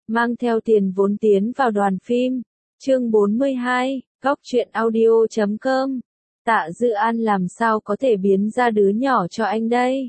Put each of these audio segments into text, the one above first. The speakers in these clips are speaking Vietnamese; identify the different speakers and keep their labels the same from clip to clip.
Speaker 1: mang theo tiền vốn tiến vào đoàn phim. Chương 42, Góc truyện audio.com. Tạ Dư An làm sao có thể biến ra đứa nhỏ cho anh đây?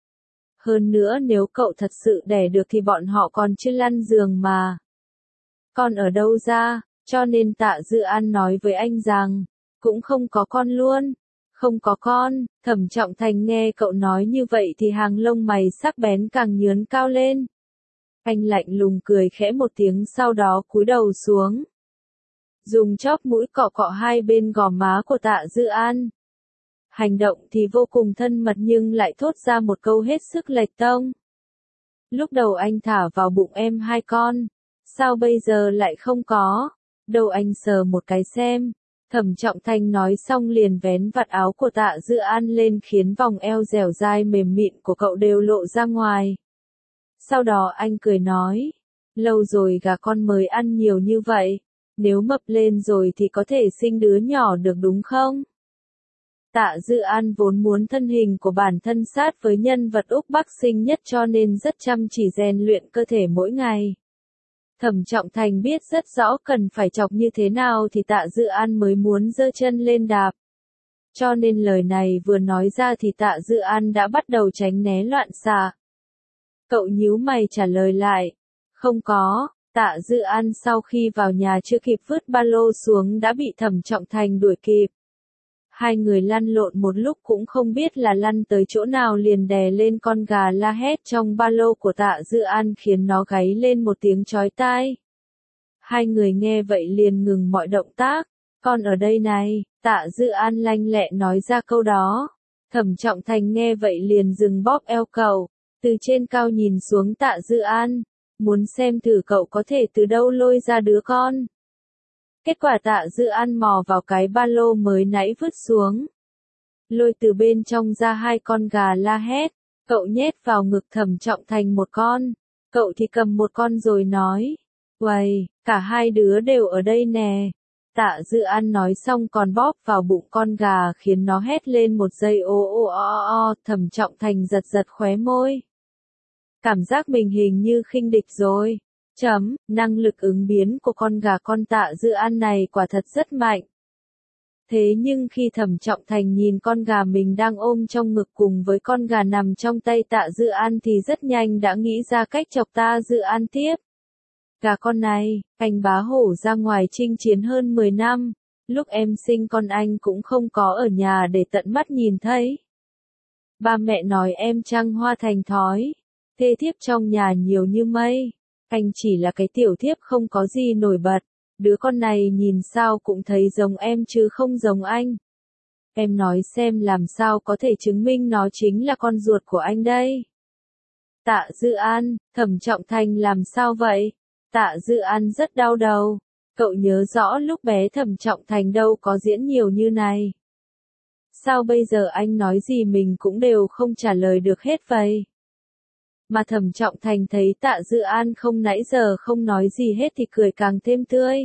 Speaker 1: Hơn nữa nếu cậu thật sự đẻ được thì bọn họ còn chưa lăn giường mà. Con ở đâu ra? Cho nên Tạ Dư An nói với anh rằng, cũng không có con luôn. Không có con. Thẩm Trọng Thành nghe cậu nói như vậy thì hàng lông mày sắc bén càng nhướn cao lên. Anh lạnh lùng cười khẽ một tiếng, sau đó cúi đầu xuống, dùng chóp mũi cọ cọ hai bên gò má của Tạ Dư An. Hành động thì vô cùng thân mật nhưng lại thốt ra một câu hết sức lệch tông. Lúc đầu anh thả vào bụng em 2 con, sao bây giờ lại không có? Đâu anh sờ một cái xem. Thẩm Trọng Thành nói xong liền vén vạt áo của Tạ Dư An lên khiến vòng eo dẻo dai mềm mịn của cậu đều lộ ra ngoài. Sau đó anh cười nói, lâu rồi gà con mới ăn nhiều như vậy, nếu mập lên rồi thì có thể sinh đứa nhỏ được đúng không? Tạ Dư An vốn muốn thân hình của bản thân sát với nhân vật Úc Bắc xinh nhất cho nên rất chăm chỉ rèn luyện cơ thể mỗi ngày. Thẩm Trọng Thành biết rất rõ cần phải chọc như thế nào thì Tạ Dư An mới muốn giơ chân lên đạp. Cho nên lời này vừa nói ra thì Tạ Dư An đã bắt đầu tránh né loạn xạ. Cậu nhíu mày trả lời lại, không có. Tạ Dư An sau khi vào nhà chưa kịp vứt ba lô xuống đã bị Thẩm Trọng Thành đuổi kịp. Hai người lăn lộn một lúc cũng không biết là lăn tới chỗ nào liền đè lên con gà la hét trong ba lô của Tạ Dư An khiến nó gáy lên một tiếng chói tai. Hai người nghe vậy liền ngừng mọi động tác. Con ở đây này, Tạ Dư An lanh lẹ nói ra câu đó. Thẩm Trọng Thành nghe vậy liền dừng bóp eo cậu, từ trên cao nhìn xuống Tạ Dư An, muốn xem thử cậu có thể từ đâu lôi ra đứa con. Kết quả Tạ Dư An mò vào cái ba lô mới nãy vứt xuống, lôi từ bên trong ra 2 con gà la hét. Cậu nhét vào ngực Thẩm Trọng Thành một con, cậu thì cầm một con rồi nói, uầy, cả hai đứa đều ở đây nè. Tạ Dư An nói xong còn bóp vào bụng con gà khiến nó hét lên một giây ô ô o o. Thẩm Trọng Thành giật giật khóe môi, cảm giác mình hình như khinh địch rồi. Năng lực ứng biến của con gà con Tạ Dư An này quả thật rất mạnh. Thế nhưng khi Thẩm Trọng Thành nhìn con gà mình đang ôm trong ngực cùng với con gà nằm trong tay Tạ Dư An thì rất nhanh đã nghĩ ra cách chọc Tạ Dư An tiếp. Gà con này, anh bá hổ ra ngoài chinh chiến hơn 10 năm, lúc em sinh con anh cũng không có ở nhà để tận mắt nhìn thấy. Ba mẹ nói em trăng hoa thành thói, thê thiếp trong nhà nhiều như mây. Anh chỉ là cái tiểu thiếp không có gì nổi bật, đứa con này nhìn sao cũng thấy giống em chứ không giống anh. Em nói xem làm sao có thể chứng minh nó chính là con ruột của anh đây. Tạ Dư An, Thẩm Trọng Thành làm sao vậy? Tạ Dư An rất đau đầu, cậu nhớ rõ lúc bé Thẩm Trọng Thành đâu có diễn nhiều như này. Sao bây giờ anh nói gì mình cũng đều không trả lời được hết vậy? Mà Thẩm Trọng Thành thấy Tạ Dư An không nãy giờ không nói gì hết thì cười càng thêm tươi.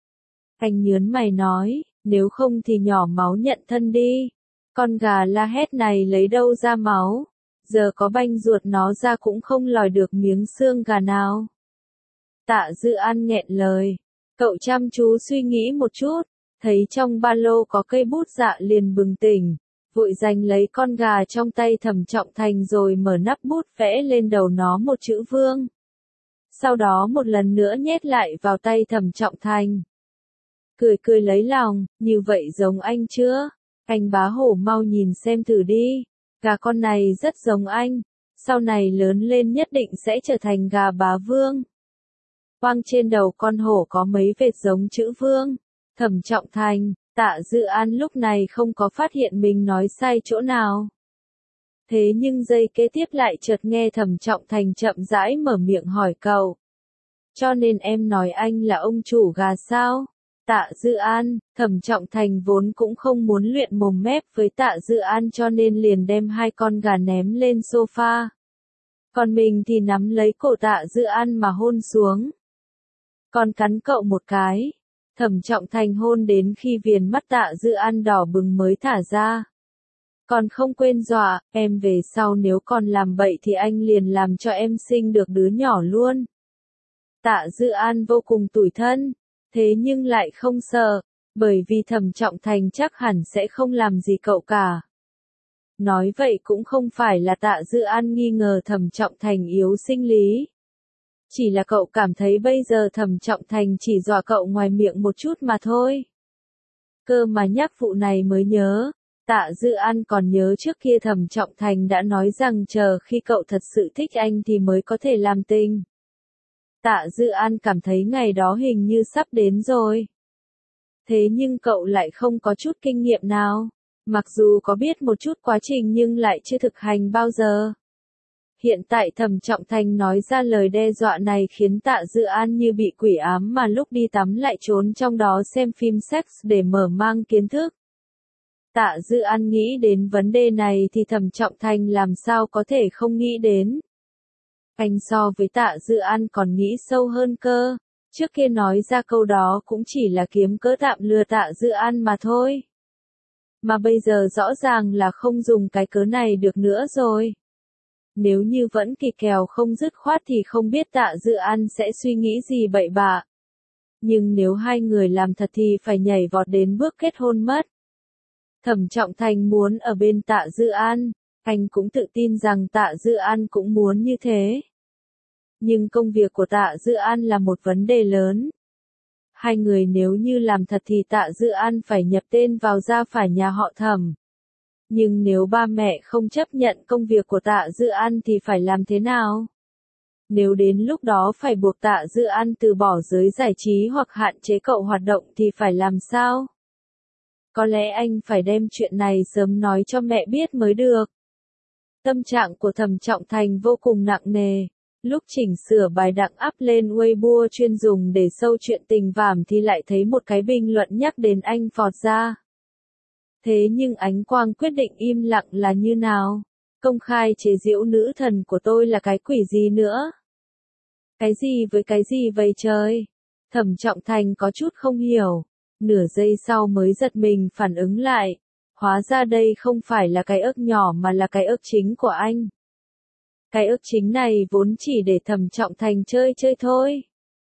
Speaker 1: Anh nhớn mày nói, nếu không thì nhỏ máu nhận thân đi. Con gà la hét này lấy đâu ra máu, giờ có banh ruột nó ra cũng không lòi được miếng xương gà nào. Tạ Dư An nghẹn lời, cậu chăm chú suy nghĩ một chút, thấy trong ba lô có cây bút dạ liền bừng tỉnh. Vội giành lấy con gà trong tay Thẩm Trọng Thành rồi mở nắp bút vẽ lên đầu nó một chữ Vương. Sau đó một lần nữa nhét lại vào tay Thẩm Trọng Thành. Cười cười lấy lòng, như vậy giống anh chưa? Anh bá hổ mau nhìn xem thử đi, gà con này rất giống anh, sau này lớn lên nhất định sẽ trở thành gà bá vương. Quang trên đầu con hổ có mấy vệt giống chữ Vương. Thẩm Trọng Thành, Tạ Dư An lúc này không có phát hiện mình nói sai chỗ nào. Thế nhưng giây kế tiếp lại chợt nghe Thẩm Trọng Thành chậm rãi mở miệng hỏi cậu. Cho nên em nói anh là ông chủ gà sao? Tạ Dư An, Thẩm Trọng Thành vốn cũng không muốn luyện mồm mép với Tạ Dư An cho nên liền đem 2 con gà ném lên sofa. Còn mình thì nắm lấy cổ Tạ Dư An mà hôn xuống. Còn cắn cậu một cái. Thẩm Trọng Thành hôn đến khi viền mắt Tạ Dư An đỏ bừng mới thả ra. Còn không quên dọa, em về sau nếu còn làm bậy thì anh liền làm cho em sinh được đứa nhỏ luôn. Tạ Dư An vô cùng tủi thân, thế nhưng lại không sợ, bởi vì Thẩm Trọng Thành chắc hẳn sẽ không làm gì cậu cả. Nói vậy cũng không phải là Tạ Dư An nghi ngờ Thẩm Trọng Thành yếu sinh lý. Chỉ là cậu cảm thấy bây giờ Thẩm Trọng Thành chỉ dọa cậu ngoài miệng một chút mà thôi. Cơ mà nhắc vụ này mới nhớ, Tạ Dư An còn nhớ trước kia Thẩm Trọng Thành đã nói rằng chờ khi cậu thật sự thích anh thì mới có thể làm tình. Tạ Dư An cảm thấy ngày đó hình như sắp đến rồi. Thế nhưng cậu lại không có chút kinh nghiệm nào. Mặc dù có biết một chút quá trình nhưng lại chưa thực hành bao giờ. Hiện tại Thẩm Trọng Thành nói ra lời đe dọa này khiến Tạ Dư An như bị quỷ ám mà lúc đi tắm lại trốn trong đó xem phim sex để mở mang kiến thức. Tạ Dư An nghĩ đến vấn đề này thì Thẩm Trọng Thành làm sao có thể không nghĩ đến. Anh so với Tạ Dư An còn nghĩ sâu hơn cơ, trước kia nói ra câu đó cũng chỉ là kiếm cớ tạm lừa Tạ Dư An mà thôi. Mà bây giờ rõ ràng là không dùng cái cớ này được nữa rồi. Nếu như vẫn kỳ kèo không dứt khoát thì không biết Tạ Dư An sẽ suy nghĩ gì bậy bạ. Nhưng nếu hai người làm thật thì phải nhảy vọt đến bước kết hôn mất. Thẩm Trọng Thành muốn ở bên Tạ Dư An, anh cũng tự tin rằng Tạ Dư An cũng muốn như thế. Nhưng công việc của Tạ Dư An là một vấn đề lớn. Hai người nếu như làm thật thì Tạ Dư An phải nhập tên vào gia phả nhà họ Thẩm. Nhưng nếu ba mẹ không chấp nhận công việc của Tạ Dư An thì phải làm thế nào? Nếu đến lúc đó phải buộc Tạ Dư An từ bỏ giới giải trí hoặc hạn chế cậu hoạt động thì phải làm sao? Có lẽ anh phải đem chuyện này sớm nói cho mẹ biết mới được. Tâm trạng của Thẩm Trọng Thành vô cùng nặng nề. Lúc chỉnh sửa bài đăng up lên Weibo chuyên dùng để sâu chuyện tình cảm thì lại thấy một cái bình luận nhắc đến anh phọt ra. Thế nhưng Ánh Quang quyết định im lặng là như nào? Công khai chế giễu nữ thần của tôi là cái quỷ gì nữa? Cái gì với cái gì vậy trời? Thẩm Trọng Thành có chút không hiểu. Nửa giây sau mới giật mình phản ứng lại. Hóa ra đây không phải là cái ức nhỏ mà là cái ức chính của anh. Cái ức chính này vốn chỉ để Thẩm Trọng Thành chơi chơi thôi.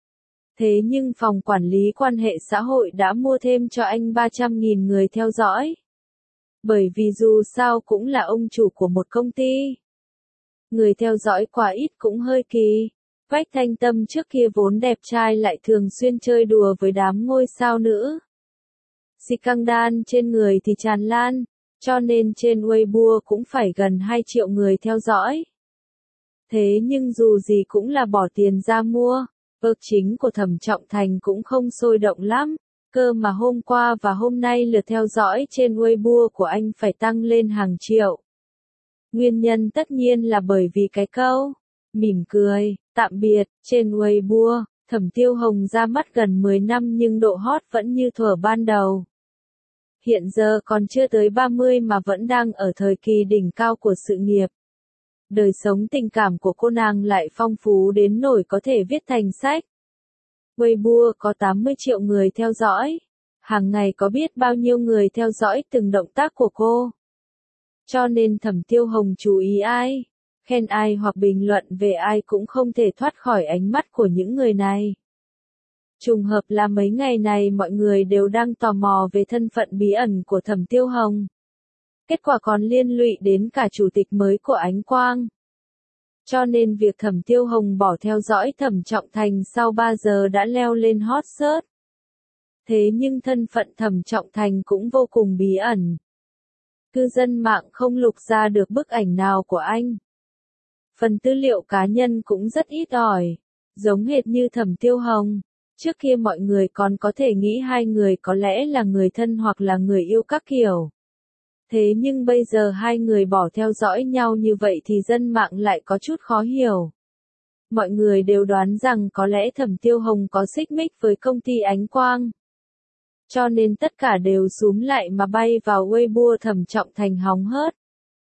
Speaker 1: Thế nhưng phòng quản lý quan hệ xã hội đã mua thêm cho anh 300.000 người theo dõi. Bởi vì dù sao cũng là ông chủ của một công ty. Người theo dõi quá ít cũng hơi kỳ. Quách Thanh Tâm trước kia vốn đẹp trai lại thường xuyên chơi đùa với đám ngôi sao nữ. Scandal trên người thì tràn lan, cho nên trên Weibo cũng phải gần 2 triệu người theo dõi. Thế nhưng dù gì cũng là bỏ tiền ra mua, ước chính của Thẩm Trọng Thành cũng không sôi động lắm, cơ mà hôm qua và hôm nay lượt theo dõi trên Weibo của anh phải tăng lên hàng triệu. Nguyên nhân tất nhiên là bởi vì cái câu, mỉm cười, tạm biệt, trên Weibo, Thẩm Tiêu Hồng ra mắt gần 10 năm nhưng độ hot vẫn như thuở ban đầu. Hiện giờ còn chưa tới 30 mà vẫn đang ở thời kỳ đỉnh cao của sự nghiệp. Đời sống tình cảm của cô nàng lại phong phú đến nỗi có thể viết thành sách. Weibo có 80 triệu người theo dõi. Hàng ngày có biết bao nhiêu người theo dõi từng động tác của cô. Cho nên Thẩm Tiêu Hồng chú ý ai, khen ai hoặc bình luận về ai cũng không thể thoát khỏi ánh mắt của những người này. Trùng hợp là mấy ngày này mọi người đều đang tò mò về thân phận bí ẩn của Thẩm Tiêu Hồng. Kết quả còn liên lụy đến cả chủ tịch mới của Ánh Quang. Cho nên việc Thẩm Tiêu Hồng bỏ theo dõi Thẩm Trọng Thành sau 3 giờ đã leo lên hot search. Thế nhưng thân phận Thẩm Trọng Thành cũng vô cùng bí ẩn. Cư dân mạng không lục ra được bức ảnh nào của anh. Phần tư liệu cá nhân cũng rất ít ỏi, giống hệt như Thẩm Tiêu Hồng. Trước kia mọi người còn có thể nghĩ hai người có lẽ là người thân hoặc là người yêu các kiểu. Thế nhưng bây giờ hai người bỏ theo dõi nhau như vậy thì dân mạng lại có chút khó hiểu. Mọi người đều đoán rằng có lẽ Thẩm Tiêu Hồng có xích mích với công ty Ánh Quang. Cho nên tất cả đều xúm lại mà bay vào Weibo Thẩm Trọng Thành hóng hớt.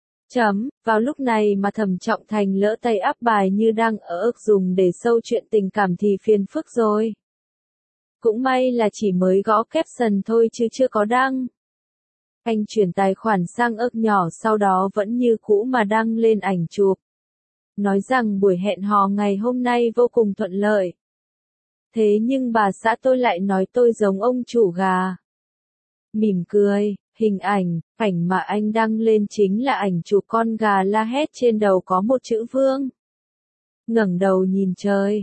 Speaker 1: Vào lúc này mà Thẩm Trọng Thành lỡ tay up bài như đang ở ức dùng để sâu chuyện tình cảm thì phiền phức rồi. Cũng may là chỉ mới gõ caption thôi chứ chưa có đăng. Anh chuyển tài khoản sang ức nhỏ sau đó vẫn như cũ mà đăng lên ảnh chụp. Nói rằng buổi hẹn hò ngày hôm nay vô cùng thuận lợi. Thế nhưng bà xã tôi lại nói tôi giống ông chủ gà. Mỉm cười, hình ảnh mà anh đăng lên chính là ảnh chụp con gà la hét trên đầu có một chữ Vương. Ngẩng đầu nhìn trời,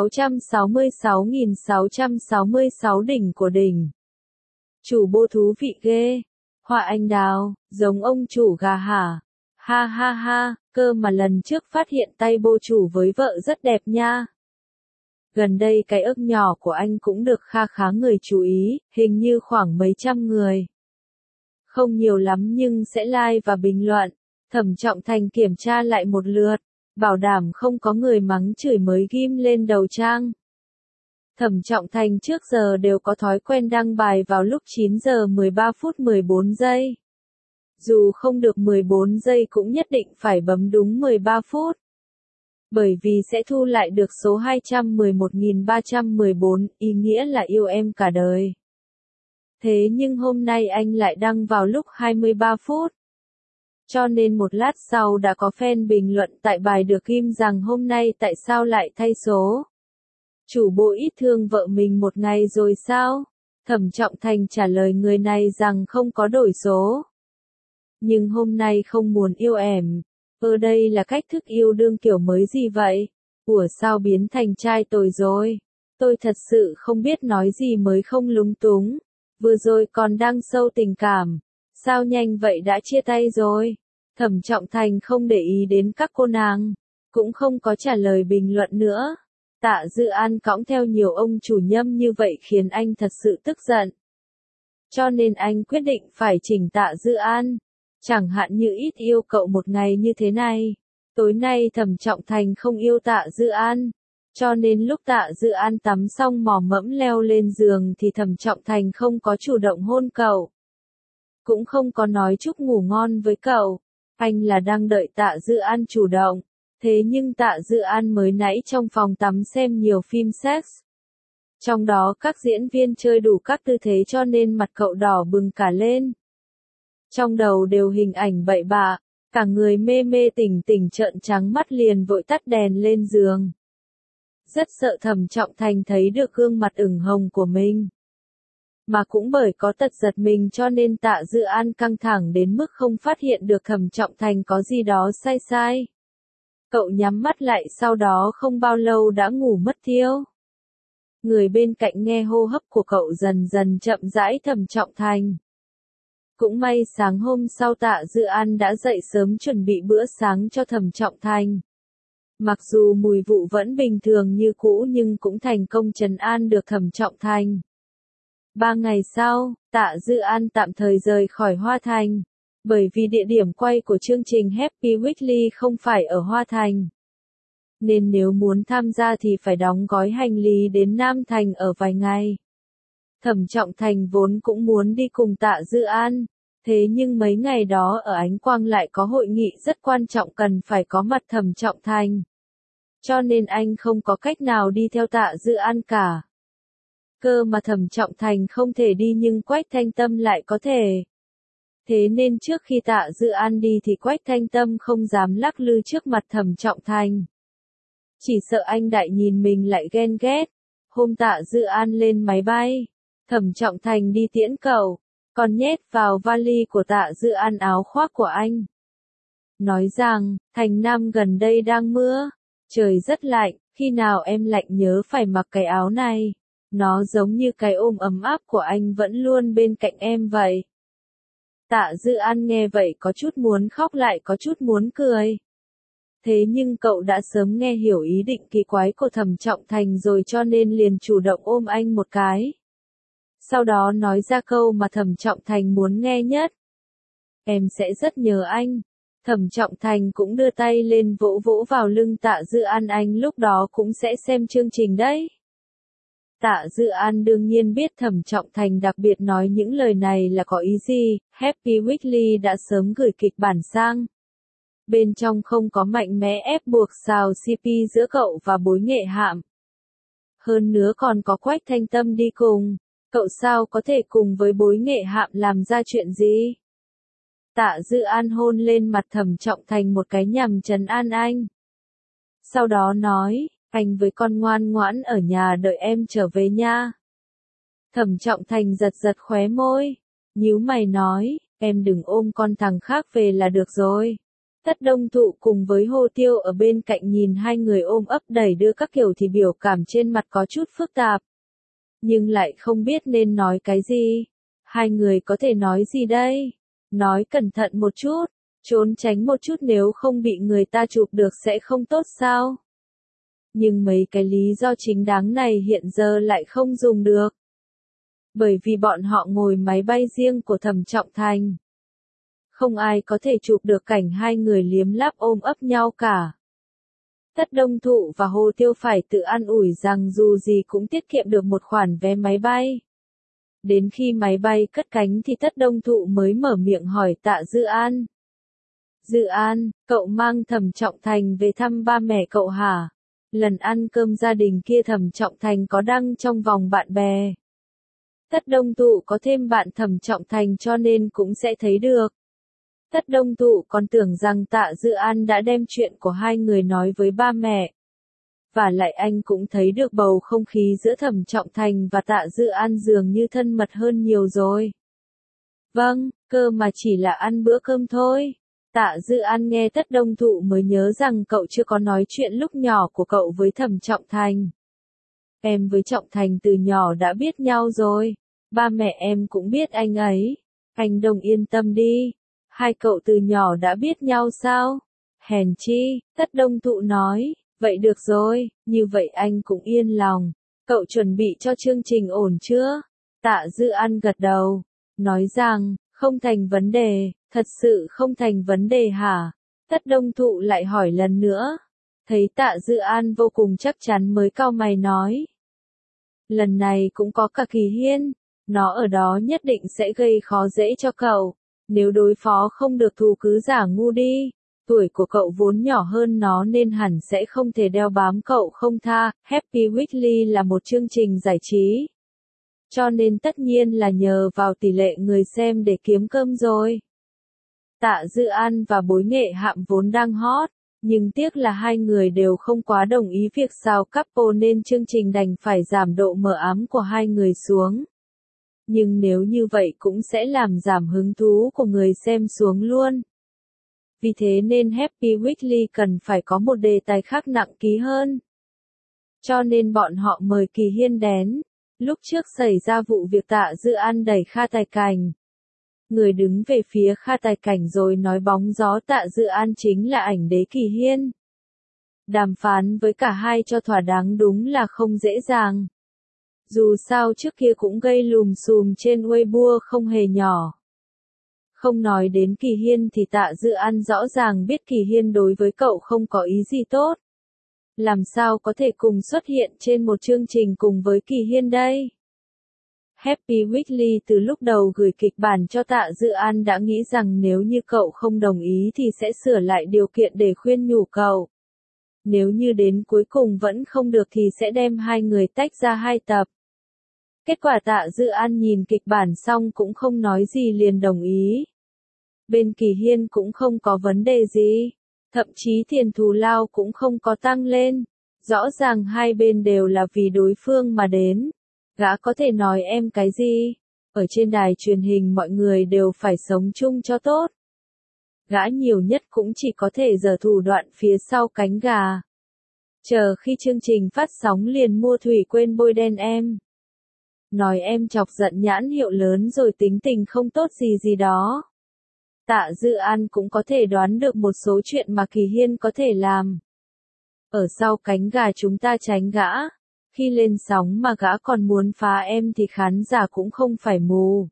Speaker 1: 666.666 đỉnh của đỉnh. Chủ bô thú vị ghê. Hoa anh đào, giống ông chủ gà hả? Ha ha ha, cơ mà lần trước phát hiện tay bô chủ với vợ rất đẹp nha. Gần đây cái ức nhỏ của anh cũng được kha khá người chú ý, hình như khoảng mấy trăm người. Không nhiều lắm nhưng sẽ like và bình luận. Thẩm Trọng Thành kiểm tra lại một lượt, bảo đảm không có người mắng chửi mới ghim lên đầu trang. Thẩm Trọng Thành trước giờ đều có thói quen đăng bài vào lúc 9 giờ 13 phút 14 giây. Dù không được 14 giây cũng nhất định phải bấm đúng 13 phút. Bởi vì sẽ thu lại được số 211.314, ý nghĩa là yêu em cả đời. Thế nhưng hôm nay anh lại đăng vào lúc 23 phút. Cho nên một lát sau đã có fan bình luận tại bài được ghim rằng hôm nay tại sao lại thay số. Chủ bộ ít thương vợ mình một ngày rồi sao? Thẩm Trọng Thành trả lời người này rằng không có đổi số. Nhưng hôm nay không muốn yêu em. Đây là cách thức yêu đương kiểu mới gì vậy? Ủa sao biến thành trai tồi rồi? Tôi thật sự không biết nói gì mới không lúng túng. Vừa rồi còn đang sâu tình cảm. Sao nhanh vậy đã chia tay rồi? Thẩm Trọng Thành không để ý đến các cô nàng. Cũng không có trả lời bình luận nữa. Tạ Dư An cõng theo nhiều ông chủ nhâm như vậy khiến anh thật sự tức giận. Cho nên anh quyết định phải chỉnh Tạ Dư An. Chẳng hạn như ít yêu cậu một ngày như thế này. Tối nay Thẩm Trọng Thành không yêu Tạ Dư An. Cho nên lúc Tạ Dư An tắm xong mò mẫm leo lên giường thì Thẩm Trọng Thành không có chủ động hôn cậu. Cũng không có nói chúc ngủ ngon với cậu. Anh là đang đợi Tạ Dư An chủ động. Thế nhưng Tạ Dư An mới nãy trong phòng tắm xem nhiều phim sex. Trong đó các diễn viên chơi đủ các tư thế cho nên mặt cậu đỏ bừng cả lên. Trong đầu đều hình ảnh bậy bạ, cả người mê mê tỉnh tỉnh trợn trắng mắt liền vội tắt đèn lên giường. Rất sợ Thẩm Trọng Thành thấy được gương mặt ửng hồng của mình. Mà cũng bởi có tật giật mình cho nên Tạ Dư An căng thẳng đến mức không phát hiện được Thẩm Trọng Thành có gì đó sai sai. Cậu nhắm mắt lại sau đó không bao lâu đã ngủ mất thiêu. Người bên cạnh nghe hô hấp của cậu dần dần chậm rãi. Thẩm Trọng Thành. Cũng may sáng hôm sau Tạ Dư An đã dậy sớm chuẩn bị bữa sáng cho Thẩm Trọng Thành. Mặc dù mùi vụ vẫn bình thường như cũ nhưng cũng thành công trấn an được Thẩm Trọng Thành. 3 ngày sau, Tạ Dư An tạm thời rời khỏi Hoa Thành. Bởi vì địa điểm quay của chương trình Happy Weekly không phải ở Hoa Thành. Nên nếu muốn tham gia thì phải đóng gói hành lý đến Nam Thành ở vài ngày. Thẩm Trọng Thành vốn cũng muốn đi cùng Tạ Dư An. Thế nhưng mấy ngày đó ở Ánh Quang lại có hội nghị rất quan trọng cần phải có mặt Thẩm Trọng Thành. Cho nên anh không có cách nào đi theo Tạ Dư An cả. Cơ mà Thẩm Trọng Thành không thể đi nhưng Quách Thanh Tâm lại có thể. Thế nên trước khi Tạ Dư An đi thì Quách Thanh Tâm không dám lắc lư trước mặt Thẩm Trọng Thành. Chỉ sợ anh đại nhìn mình lại ghen ghét. Hôm Tạ Dư An lên máy bay, Thẩm Trọng Thành đi tiễn cậu, còn nhét vào vali của Tạ Dư An áo khoác của anh. Nói rằng, thành Nam gần đây đang mưa, trời rất lạnh, khi nào em lạnh nhớ phải mặc cái áo này. Nó giống như cái ôm ấm áp của anh vẫn luôn bên cạnh em vậy. Tạ Dư An nghe vậy có chút muốn khóc lại có chút muốn cười. Thế nhưng cậu đã sớm nghe hiểu ý định kỳ quái của Thẩm Trọng Thành rồi cho nên liền chủ động ôm anh một cái. Sau đó nói ra câu mà Thẩm Trọng Thành muốn nghe nhất. Em sẽ rất nhớ anh. Thẩm Trọng Thành cũng đưa tay lên vỗ vỗ vào lưng Tạ Dư An, anh lúc đó cũng sẽ xem chương trình đấy. Tạ Dư An đương nhiên biết Thẩm Trọng Thành đặc biệt nói những lời này là có ý gì. Happy Weekly đã sớm gửi kịch bản sang. Bên trong không có mạnh mẽ ép buộc xào CP giữa cậu và Bối Nghệ Hạm. Hơn nữa còn có Quách Thanh Tâm đi cùng. Cậu sao có thể cùng với Bối Nghệ Hạm làm ra chuyện gì? Tạ Dư An hôn lên mặt Thẩm Trọng Thành một cái nhằm trấn an anh. Sau đó nói, Anh với con ngoan ngoãn ở nhà đợi em trở về nha. Thẩm Trọng Thành giật giật khóe môi, nhíu mày nói, em đừng ôm con thằng khác về là được rồi. Tất Đông Thụ cùng với Hồ Tiêu ở bên cạnh nhìn hai người ôm ấp đẩy đưa các kiểu thì biểu cảm trên mặt có chút phức tạp. Nhưng lại không biết nên nói cái gì. Hai người có thể nói gì đây? Nói cẩn thận một chút, trốn tránh một chút nếu không bị người ta chụp được sẽ không tốt sao? Nhưng mấy cái lý do chính đáng này hiện giờ lại không dùng được. Bởi vì bọn họ ngồi máy bay riêng của Thẩm Trọng Thành. Không ai có thể chụp được cảnh hai người liếm láp ôm ấp nhau cả. Tất Đông Thụ và Hồ Tiêu phải tự an ủi rằng dù gì cũng tiết kiệm được một khoản vé máy bay. Đến khi máy bay cất cánh thì Tất Đông Thụ mới mở miệng hỏi Tạ Dư An. Dư An, cậu mang Thẩm Trọng Thành về thăm ba mẹ cậu hả? Lần ăn cơm gia đình kia Thẩm Trọng Thành có đăng trong vòng bạn bè. Tất Đông Thụ có thêm bạn Thẩm Trọng Thành cho nên cũng sẽ thấy được. Tất Đông Thụ còn tưởng rằng Tạ Dư An đã đem chuyện của hai người nói với ba mẹ. Và lại anh cũng thấy được bầu không khí giữa Thẩm Trọng Thành và Tạ Dư An dường như thân mật hơn nhiều rồi. Vâng, cơ mà chỉ là ăn bữa cơm thôi. Tạ Dư An nghe Tất Đông Thụ mới nhớ rằng cậu chưa có nói chuyện lúc nhỏ của cậu với Thẩm Trọng Thành. Em với Trọng Thành từ nhỏ đã biết nhau rồi. Ba mẹ em cũng biết anh ấy. Anh Đông yên tâm đi. Hai cậu từ nhỏ đã biết nhau sao? Hèn chi, Tất Đông Thụ nói, vậy được rồi, như vậy anh cũng yên lòng. Cậu chuẩn bị cho chương trình ổn chưa? Tạ Dư An gật đầu, nói rằng, không thành vấn đề, thật sự không thành vấn đề hả? Tất Đông Thụ lại hỏi lần nữa. Thấy Tạ Dư An vô cùng chắc chắn mới cau mày nói. Lần này cũng có cả Kỳ Hiên, nó ở đó nhất định sẽ gây khó dễ cho cậu. Nếu đối phó không được thù cứ giả ngu đi. Tuổi của cậu vốn nhỏ hơn nó nên hẳn sẽ không thể đeo bám cậu không tha. Happy Weekly là một chương trình giải trí. Cho nên tất nhiên là nhờ vào tỷ lệ người xem để kiếm cơm rồi. Tạ Dư An và Bối Nghệ Hạm vốn đang hot. Nhưng tiếc là hai người đều không quá đồng ý việc sao couple nên chương trình đành phải giảm độ mờ ám của hai người xuống. Nhưng nếu như vậy cũng sẽ làm giảm hứng thú của người xem xuống luôn. Vì thế nên Happy Weekly cần phải có một đề tài khác nặng ký hơn. Cho nên bọn họ mời Kỳ Hiên đến. Lúc trước xảy ra vụ việc Tạ Dư An đẩy Kha Tài Cảnh. Người đứng về phía Kha Tài Cảnh rồi nói bóng gió Tạ Dư An chính là ảnh đế Kỳ Hiên. Đàm phán với cả hai cho thỏa đáng đúng là không dễ dàng. Dù sao trước kia cũng gây lùm xùm trên Weibo không hề nhỏ. Không nói đến Kỳ Hiên thì Tạ Dư An rõ ràng biết Kỳ Hiên đối với cậu không có ý gì tốt. Làm sao có thể cùng xuất hiện trên một chương trình cùng với Kỳ Hiên đây? Happy Weekly từ lúc đầu gửi kịch bản cho Tạ Dư An đã nghĩ rằng nếu như cậu không đồng ý thì sẽ sửa lại điều kiện để khuyên nhủ cậu. Nếu như đến cuối cùng vẫn không được thì sẽ đem hai người tách ra hai tập. Kết quả Tạ Dư An nhìn kịch bản xong cũng không nói gì liền đồng ý. Bên Kỳ Hiên cũng không có vấn đề gì. Thậm chí tiền thù lao cũng không có tăng lên. Rõ ràng hai bên đều là vì đối phương mà đến. Gã có thể nói em cái gì? Ở trên đài truyền hình mọi người đều phải sống chung cho tốt. Gã nhiều nhất cũng chỉ có thể giở thủ đoạn phía sau cánh gà. Chờ khi chương trình phát sóng liền mua thủy quên bôi đen em. Nói em chọc giận nhãn hiệu lớn rồi tính tình không tốt gì gì đó. Tạ Dư An cũng có thể đoán được một số chuyện mà Kỳ Hiên có thể làm. Ở sau cánh gà chúng ta tránh gã. Khi lên sóng mà gã còn muốn phá em thì khán giả cũng không phải mù.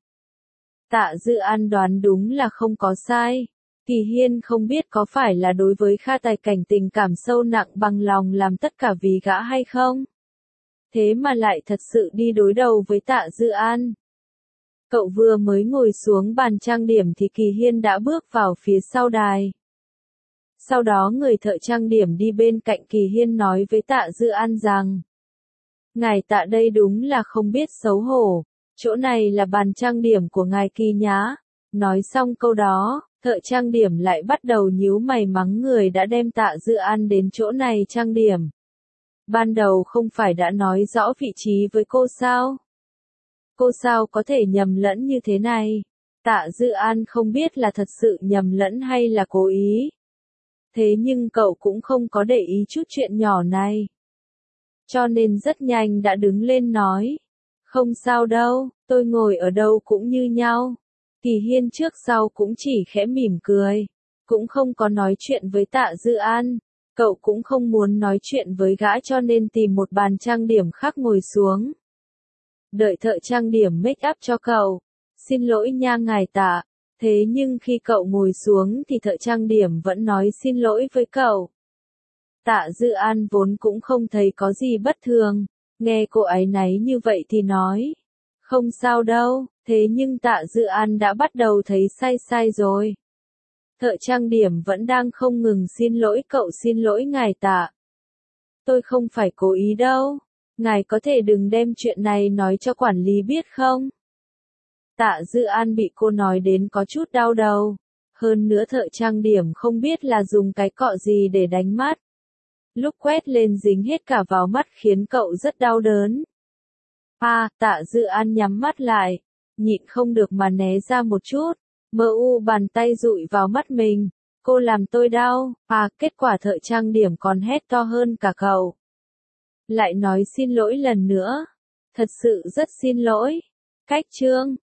Speaker 1: Tạ Dư An đoán đúng là không có sai. Kỳ Hiên không biết có phải là đối với Kha Tài Cảnh tình cảm sâu nặng bằng lòng làm tất cả vì gã hay không? Thế mà lại thật sự đi đối đầu với Tạ Dư An. Cậu vừa mới ngồi xuống bàn trang điểm thì Kỳ Hiên đã bước vào phía sau đài. Sau đó người thợ trang điểm đi bên cạnh Kỳ Hiên nói với Tạ Dư An rằng: Ngài Tạ đây đúng là không biết xấu hổ, chỗ này là bàn trang điểm của ngài Kỳ nhá. Nói xong câu đó, thợ trang điểm lại bắt đầu nhíu mày mắng người đã đem Tạ Dư An đến chỗ này trang điểm. Ban đầu không phải đã nói rõ vị trí với cô sao? Cô sao có thể nhầm lẫn như thế này? Tạ Dư An không biết là thật sự nhầm lẫn hay là cố ý. Thế nhưng cậu cũng không có để ý chút chuyện nhỏ này. Cho nên rất nhanh đã đứng lên nói. Không sao đâu, tôi ngồi ở đâu cũng như nhau. Kỳ Hiên trước sau cũng chỉ khẽ mỉm cười. Cũng không có nói chuyện với Tạ Dư An. Cậu cũng không muốn nói chuyện với gã cho nên tìm một bàn trang điểm khác ngồi xuống. Đợi thợ trang điểm make up cho cậu. Xin lỗi nha ngài Tạ. Thế nhưng khi cậu ngồi xuống thì thợ trang điểm vẫn nói xin lỗi với cậu. Tạ Dư An vốn cũng không thấy có gì bất thường. Nghe cô ấy náy như vậy thì nói. Không sao đâu, thế nhưng Tạ Dư An đã bắt đầu thấy sai rồi. Thợ trang điểm vẫn đang không ngừng xin lỗi cậu, xin lỗi ngài Tạ. Tôi không phải cố ý đâu. Ngài có thể đừng đem chuyện này nói cho quản lý biết không? Tạ Dư An bị cô nói đến có chút đau đầu. Hơn nữa thợ trang điểm không biết là dùng cái cọ gì để đánh mắt. Lúc quét lên dính hết cả vào mắt khiến cậu rất đau đớn. Tạ Dư An nhắm mắt lại. Nhịn không được mà né ra một chút. Bàn tay dụi vào mắt mình. Cô làm tôi đau. Kết quả thợ trang điểm còn hét to hơn cả cậu. Lại nói xin lỗi lần nữa. Thật sự rất xin lỗi. Cách chương